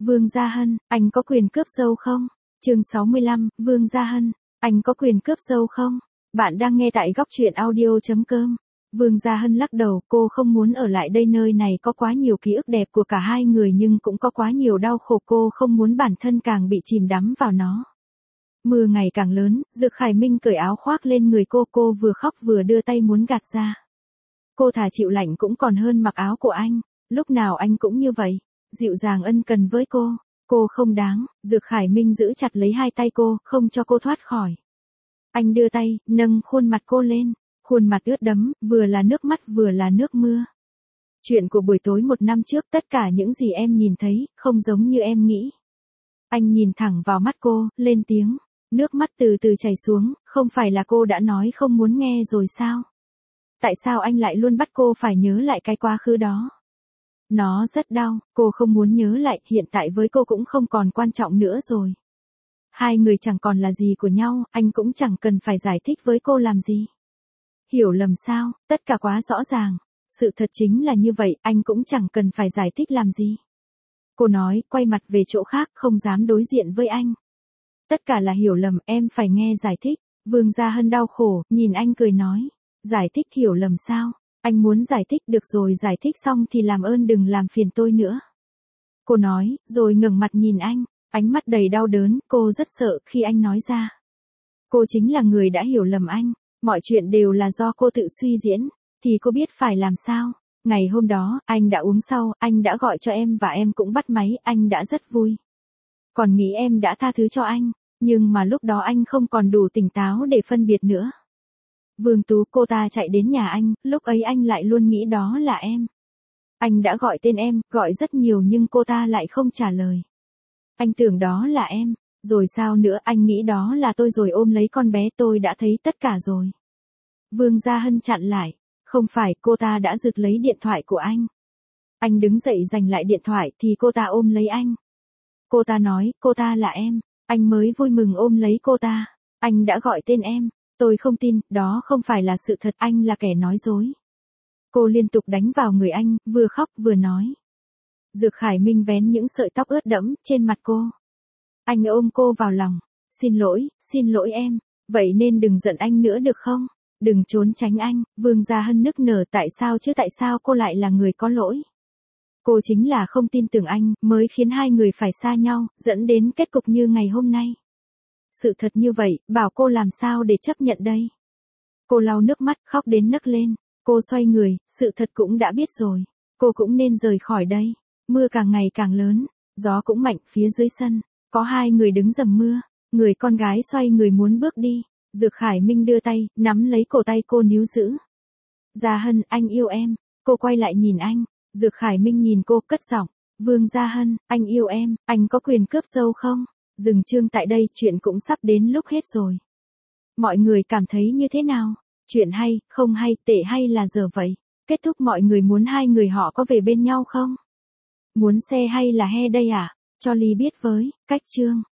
Vương Gia Hân, anh có quyền cướp dâu không? Chương 65, Vương Gia Hân, anh có quyền cướp dâu không? Bạn đang nghe tại góc truyện audio.com. Vương Gia Hân lắc đầu, cô không muốn ở lại đây, nơi này có quá nhiều ký ức đẹp của cả hai người nhưng cũng có quá nhiều đau khổ, cô không muốn bản thân càng bị chìm đắm vào nó. Mưa ngày càng lớn, Dược Khải Minh cởi áo khoác lên người cô vừa khóc vừa đưa tay muốn gạt ra. Cô thà chịu lạnh cũng còn hơn mặc áo của anh, lúc nào anh cũng như vậy, dịu dàng ân cần với cô không đáng. Dược Khải Minh giữ chặt lấy hai tay cô, không cho cô thoát khỏi. Anh đưa tay, nâng khuôn mặt cô lên, khuôn mặt ướt đẫm, vừa là nước mắt vừa là nước mưa. Chuyện của buổi tối 1 năm trước, tất cả những gì em nhìn thấy, không giống như em nghĩ. Anh nhìn thẳng vào mắt cô, lên tiếng, nước mắt từ từ chảy xuống, không phải là cô đã nói không muốn nghe rồi sao? Tại sao anh lại luôn bắt cô phải nhớ lại cái quá khứ đó? Nó rất đau, cô không muốn nhớ lại, hiện tại với cô cũng không còn quan trọng nữa rồi. Hai người chẳng còn là gì của nhau, anh cũng chẳng cần phải giải thích với cô làm gì. Hiểu lầm sao, tất cả quá rõ ràng. Sự thật chính là như vậy, anh cũng chẳng cần phải giải thích làm gì. Cô nói, quay mặt về chỗ khác, không dám đối diện với anh. Tất cả là hiểu lầm, em phải nghe giải thích. Vương Gia Hân đau khổ, nhìn anh cười nói. Giải thích hiểu lầm sao? Anh muốn giải thích, được rồi, giải thích xong thì làm ơn đừng làm phiền tôi nữa. Cô nói, rồi ngẩng mặt nhìn anh, ánh mắt đầy đau đớn, cô rất sợ khi anh nói ra. Cô chính là người đã hiểu lầm anh, mọi chuyện đều là do cô tự suy diễn, thì cô biết phải làm sao. Ngày hôm đó, anh đã uống sau, anh đã gọi cho em và em cũng bắt máy, anh đã rất vui. Còn nghĩ em đã tha thứ cho anh, nhưng mà lúc đó anh không còn đủ tỉnh táo để phân biệt nữa. Vương Tú, cô ta chạy đến nhà anh, lúc ấy anh lại luôn nghĩ đó là em. Anh đã gọi tên em, gọi rất nhiều nhưng cô ta lại không trả lời. Anh tưởng đó là em, rồi sao nữa, anh nghĩ đó là tôi rồi ôm lấy con bé, tôi đã thấy tất cả rồi. Vương Gia Hân chặn lại, không phải, cô ta đã giật lấy điện thoại của anh. Anh đứng dậy giành lại điện thoại thì cô ta ôm lấy anh. Cô ta nói, cô ta là em, anh mới vui mừng ôm lấy cô ta, anh đã gọi tên em. Tôi không tin, đó không phải là sự thật, anh là kẻ nói dối. Cô liên tục đánh vào người anh, vừa khóc vừa nói. Dược Khải Minh vén những sợi tóc ướt đẫm trên mặt cô. Anh ôm cô vào lòng. Xin lỗi em, vậy nên đừng giận anh nữa được không? Đừng trốn tránh anh. Vương Gia Hân nức nở, tại sao chứ, tại sao cô lại là người có lỗi? Cô chính là không tin tưởng anh, mới khiến hai người phải xa nhau, dẫn đến kết cục như ngày hôm nay. Sự thật như vậy, bảo cô làm sao để chấp nhận đây? Cô lau nước mắt, khóc đến nấc lên. Cô xoay người, sự thật cũng đã biết rồi. Cô cũng nên rời khỏi đây. Mưa càng ngày càng lớn, gió cũng mạnh, phía dưới sân. Có hai người đứng dầm mưa. Người con gái xoay người muốn bước đi. Dược Khải Minh đưa tay, nắm lấy cổ tay cô níu giữ. Gia Hân, anh yêu em. Cô quay lại nhìn anh. Dược Khải Minh nhìn cô, cất giọng. Vương Gia Hân, anh yêu em, anh có quyền cướp dâu không? Dừng chương tại đây, chuyện cũng sắp đến lúc hết rồi. Mọi người cảm thấy như thế nào? Chuyện hay, không hay, tệ hay là dở vậy? Kết thúc mọi người muốn hai người họ có về bên nhau không? Muốn xe hay là he đây à? Cho Ly biết với, cách chương.